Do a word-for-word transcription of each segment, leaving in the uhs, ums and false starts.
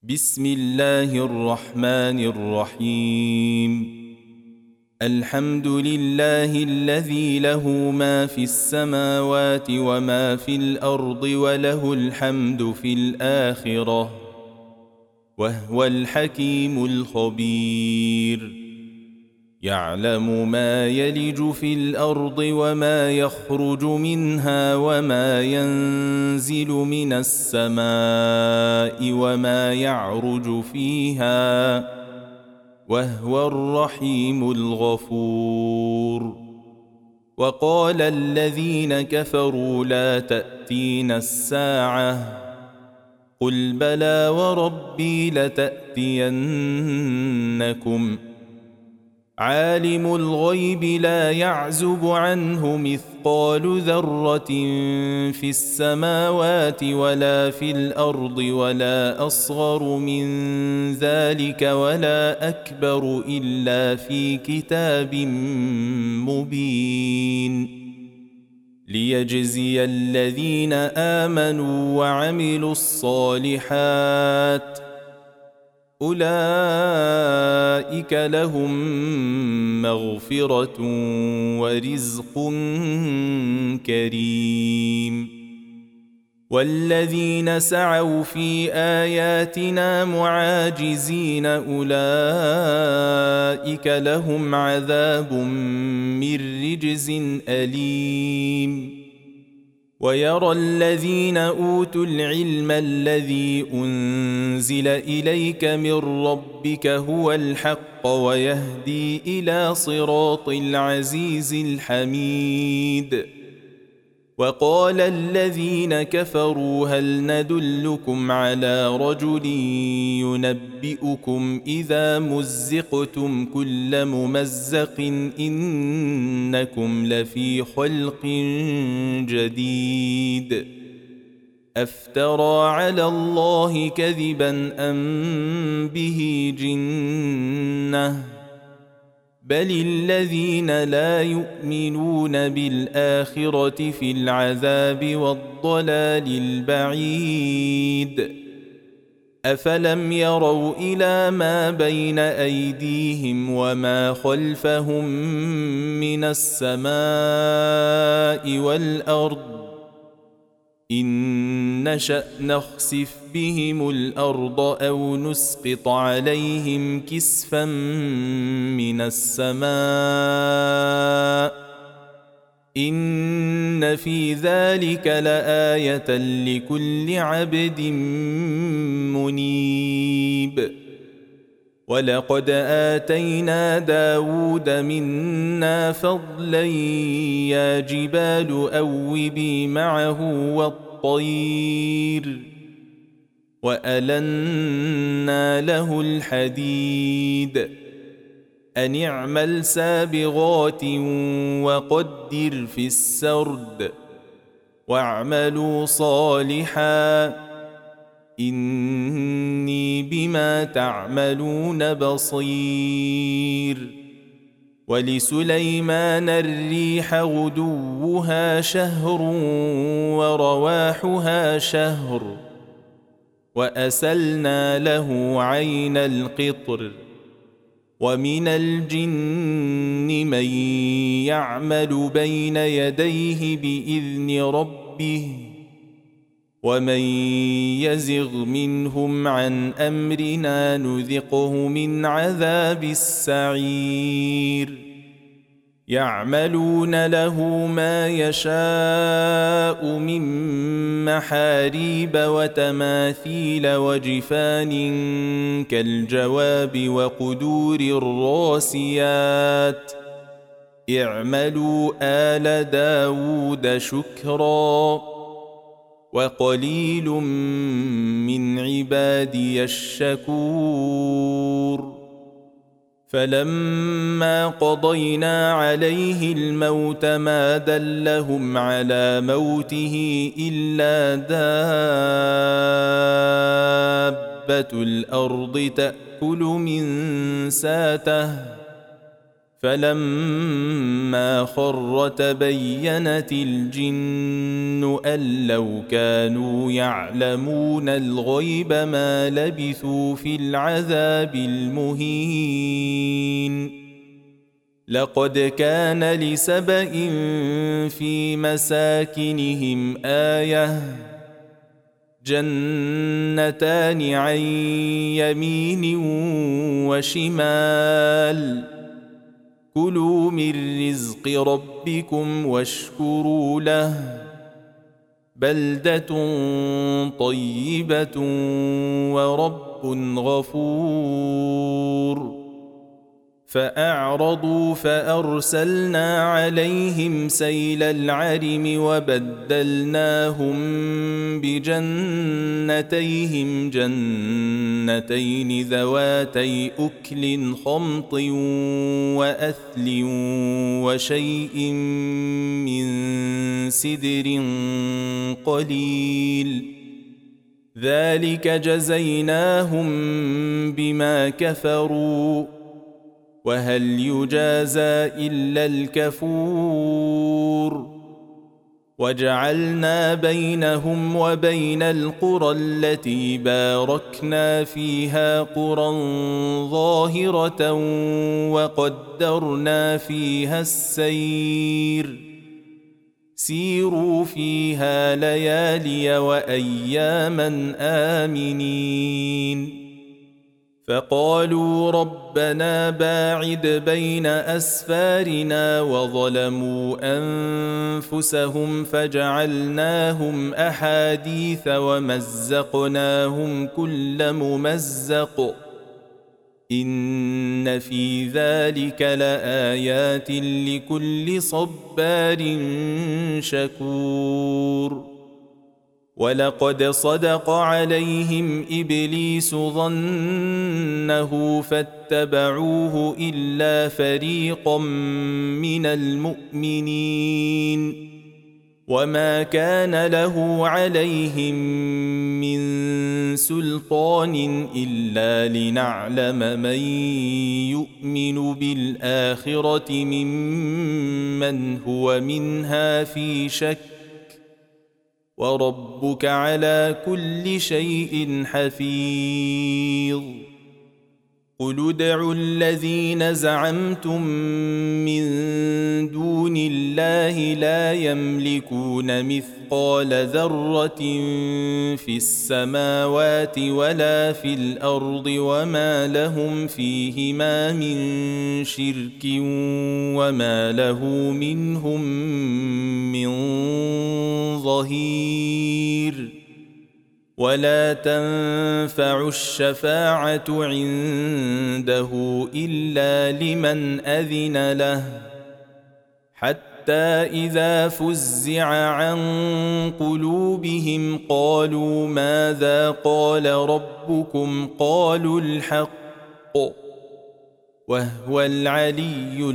بسم الله الرحمن الرحيم. الحمد لله الذي له ما في السماوات وما في الأرض وله الحمد في الآخرة وهو الحكيم الخبير. يعلم ما يلج في الأرض وما يخرج منها وما ينزل من السماء وما يعرج فيها وهو الرحيم الغفور. وقال الذين كفروا لا تأتينا الساعة قل بلى وربي لتأتينكم عالم الغيب لا يعزب عنه مثقال ذرة في السماوات ولا في الأرض ولا أصغر من ذلك ولا أكبر إلا في كتاب مبين ليجزي الذين آمنوا وعملوا الصالحات أولئك لهم مغفرة ورزق كريم. والذين سعوا في آياتنا معاجزين أولئك لهم عذاب من رجز أليم. ويرى الذين أوتوا العلم الذي أنزل إليك من ربك هو الحق ويهدي إلى صراط العزيز الحميد. وقال الذين كفروا هل ندلكم على رجل ينبئكم إذا مزقتم كل ممزق إنكم لفي خلق جديد أفترى على الله كذبا أم به جنة بل الذين لا يؤمنون بالآخرة في العذاب والضلال البعيد. أفلم يروا إلى ما بين أيديهم وما خلفهم من السماء والأرض إن نشأ نخسف بهم الأرض أو نسقط عليهم كسفا من السماء إن في ذلك لآية لكل عبد منيب. ولقد آتينا داود منا فضلا يا جبال أوبي معه والطير وألنا له الحديد أن اعمل سابغات وقدر في السرد واعملوا صالحا إني بما تعملون بصير. ولسليمان الريح غدوها شهر ورواحها شهر وأسلنا له عين القطر ومن الجن من يعمل بين يديه بإذن ربه ومن يزغ منهم عن أمرنا نذقه من عذاب السعير. يعملون له ما يشاء من محاريب وتماثيل وجفان كالجواب وقدور الراسيات اعملوا آل داود شكرا وقليل من عبادي الشكور. فلما قضينا عليه الموت ما دلهم على موته إلا دابة الأرض تأكل من ساته فلما خر تبينت الجن أن لو كانوا يعلمون الغيب ما لبثوا في العذاب المهين لقد كان لسبإ في مساكنهم آية جنتان عن يمين وشمال كلوا من رزق ربكم واشكروا له بلدة طيبة ورب غفور فأعرضوا فأرسلنا عليهم سيل العرم وبدلناهم بجنتيهم جنتين ذواتي أكل خمط وأثل وشيء من سدر قليل ذلك جزيناهم بما كفروا وهل يجازى إلا الكفور وجعلنا بينهم وبين القرى التي باركنا فيها قرى ظاهرة وقدرنا فيها السير سيروا فيها ليالي وأياما آمنين فقالوا ربنا باعد بين أسفارنا وظلموا أنفسهم فجعلناهم أحاديث ومزقناهم كل ممزق إن في ذلك لآيات لكل صبار شكور ولقد صدق عليهم إبليس ظنه فاتبعوه إلا فريقا من المؤمنين وما كان له عليهم من سلطان إلا لنعلم من يؤمن بالآخرة ممن هو منها في شك وربك على كل شيء حفيظ قل ادعوا الذين زعمتم من دون الله لا يملكون مثقال ذرة في السماوات ولا في الأرض وما لهم فيهما من شرك وما له منهم من ظهير ولا تنفع الشفاعة عنده إلا لمن أذن له حتى إذا فزع عن قلوبهم قالوا ماذا قال ربكم قالوا الحق وهو العلي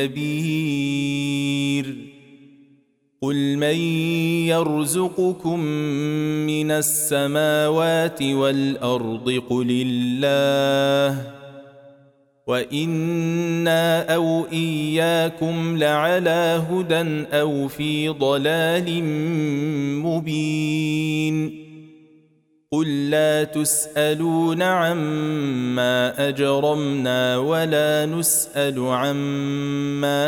الكبير قل من يرزقكم من السماوات والأرض قل الله وإنا أو إياكم لعلى هدى أو في ضلال مبين قل لا تسألون عما أجرمنا ولا نسأل عما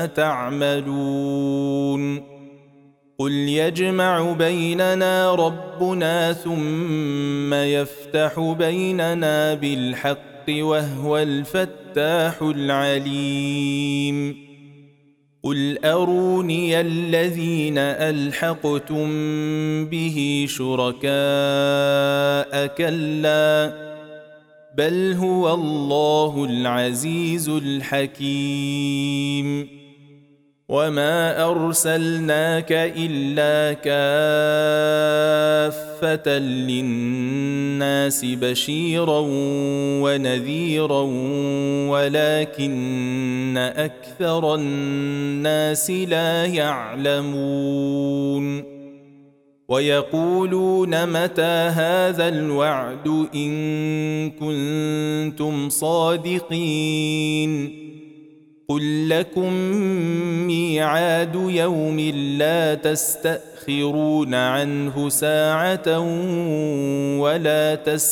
تعملون قل يجمع بيننا ربنا ثم يفتح بيننا بالحق وهو الفتاح العليم قل أروني الذين ألحقتم به شركاء كلا بل هو الله العزيز الحكيم وما أرسلناك إلا كافة للناس بشيرا ونذيرا ولكن أكثر الناس لا يعلمون ويقولون متى هذا الوعد إن كنتم صادقين قل لكم ميعاد يوم لا تستأخرون عنه ساعة ولا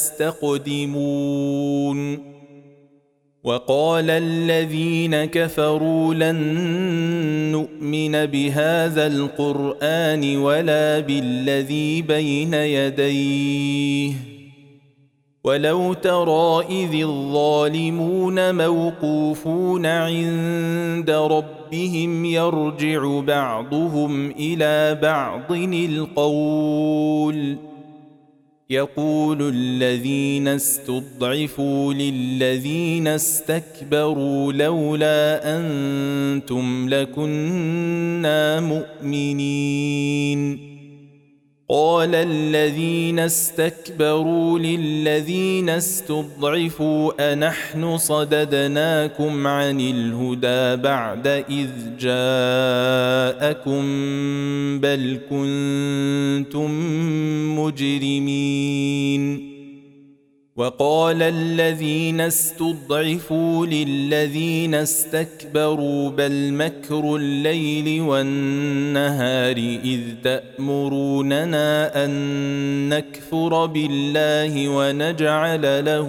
تستقدمون وقال الذين كفروا لن نؤمن بهذا القرآن ولا بالذي بين يديه ولو ترى إذ الظالمون موقوفون عند ربهم يرجع بعضهم إلى بعض القول يقول الذين استضعفوا للذين استكبروا لولا أنتم لكنا مؤمنين قال الذين استكبروا للذين استضعفوا أنحن صددناكم عن الهدى بعد إذ جاءكم بل كنتم مجرمين وقال الذين استضعفوا للذين استكبروا بل مكر الليل والنهار إذ تأمروننا أن نكفر بالله ونجعل له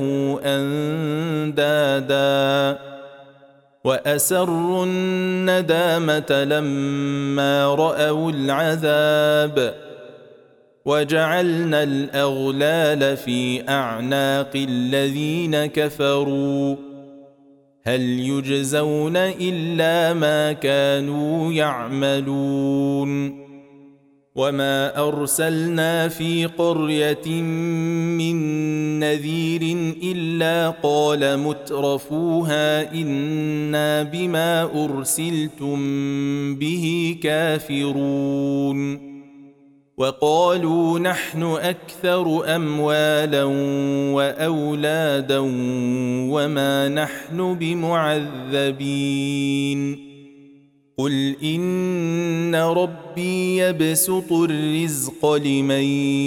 أندادا وأسروا الندامة لما رأوا العذاب وجعلنا الأغلال في أعناق الذين كفروا هل يجزون إلا ما كانوا يعملون وما أرسلنا في قرية من نذير إلا قال مترفوها إنا بما أرسلتم به كافرون وقالوا نحن أكثر أموالا وأولادا وما نحن بمعذبين قل إن ربي يبسط الرزق لمن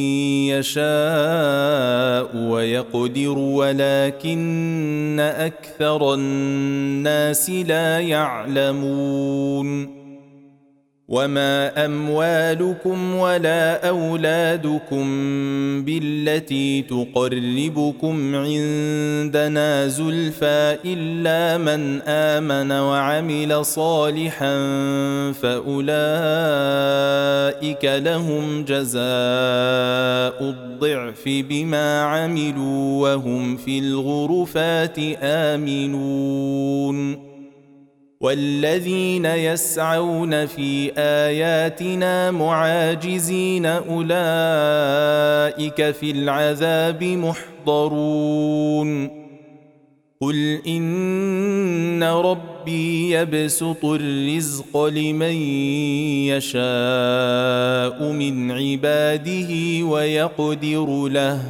يشاء ويقدر ولكن أكثر الناس لا يعلمون وما أموالكم ولا أولادكم بالتي تقربكم عندنا زلفى إلا من آمن وعمل صالحا فأولئك لهم جزاء الضعف بما عملوا وهم في الغرفات آمنون والذين يسعون في آياتنا معاجزين أولئك في العذاب محضرون قل إن ربي يبسط الرزق لمن يشاء من عباده ويقدر له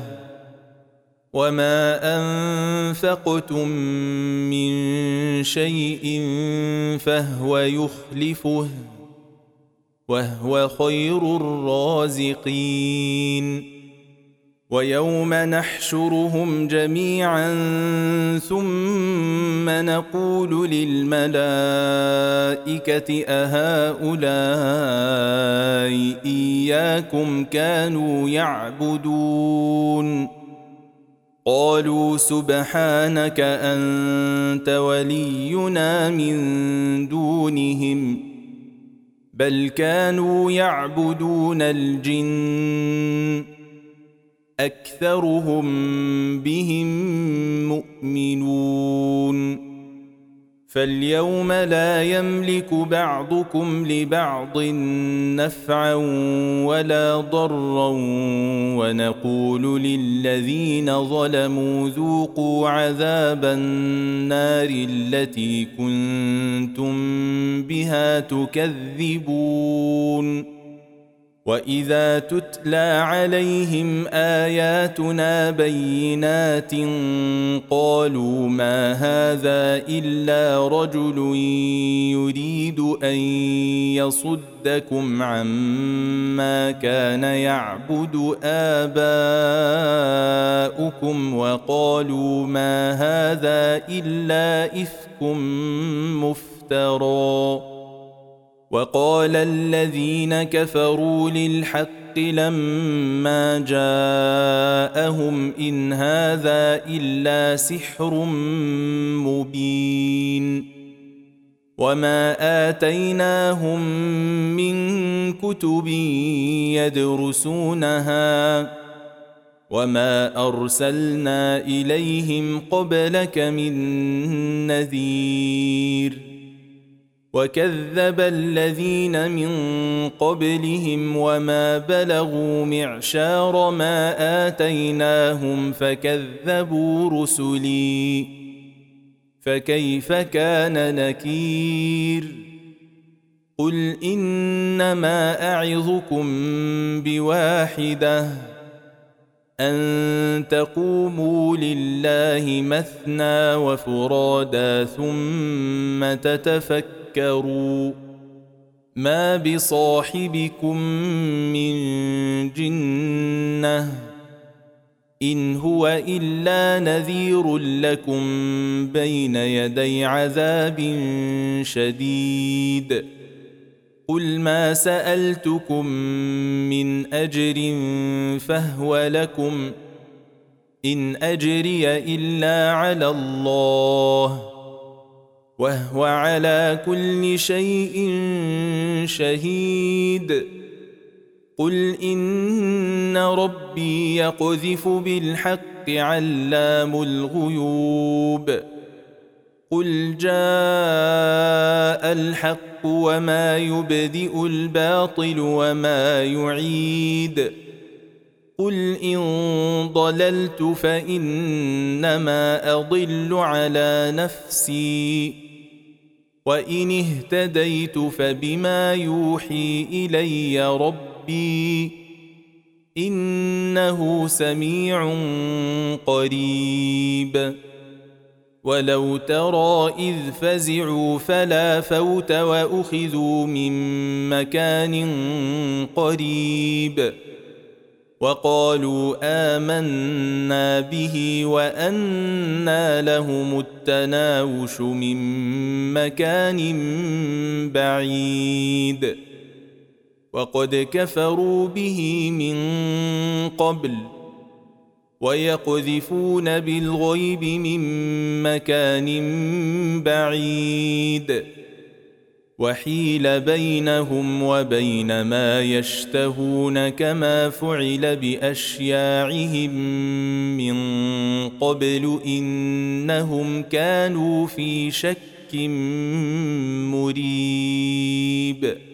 وما أنفقتم من شيء فهو يخلفه وهو خير الرازقين ويوم نحشرهم جميعا ثم نقول للملائكة أهؤلاء إياكم كانوا يعبدون قالوا سبحانك أنت ولينا من دونهم بل كانوا يعبدون الجن أكثرهم بهم مؤمنون فاليوم لا يملك بعضكم لبعض نفعا ولا ضرا ونقول للذين ظلموا ذوقوا عذاب النار التي كنتم بها تكذبون وإذا تتلى عليهم آياتنا بينات قالوا ما هذا إلا رجل يريد أن يصدكم عما كان يعبد آباؤكم وقالوا ما هذا إلا إفك مفترى مفترى. وقال الذين كفروا للحق لما جاءهم إن هذا إلا سحر مبين. وما آتيناهم من كتب يدرسونها وما أرسلنا إليهم قبلك من نذير. وكذب الذين من قبلهم وما بلغوا معشار ما آتيناهم فكذبوا رسلي فكيف كان نكير. قل إنما أعظكم بواحدة أن تقوموا لله مثنى وفرادا ثم تتفكروا ما بصاحبكم من جنة إن هو إلا نذير لكم بين يدي عذاب شديد. قل ما سألتكم من أجر فهو لكم إن أجري إلا على الله وهو على كل شيء شهيد. قل إن ربي يقذف بالحق علام الغيوب. قل جاء الحق وما يبدئ الباطل وما يعيد. قل إن ضللت فإنما أضل على نفسي وإن اهتديت فبما يوحي إلي ربي إنه سميع قريب. ولو ترى إذ فزعوا فلا فوت وأخذوا من مكان قريب وقالوا آمنا به وأنى لهم التناوش من مكان بعيد. وقد كفروا به من قبل ويقذفون بالغيب من مكان بعيد. وحيل بينهم وبين ما يشتهون كما فعل بأشياعهم من قبل إنهم كانوا في شك مريب.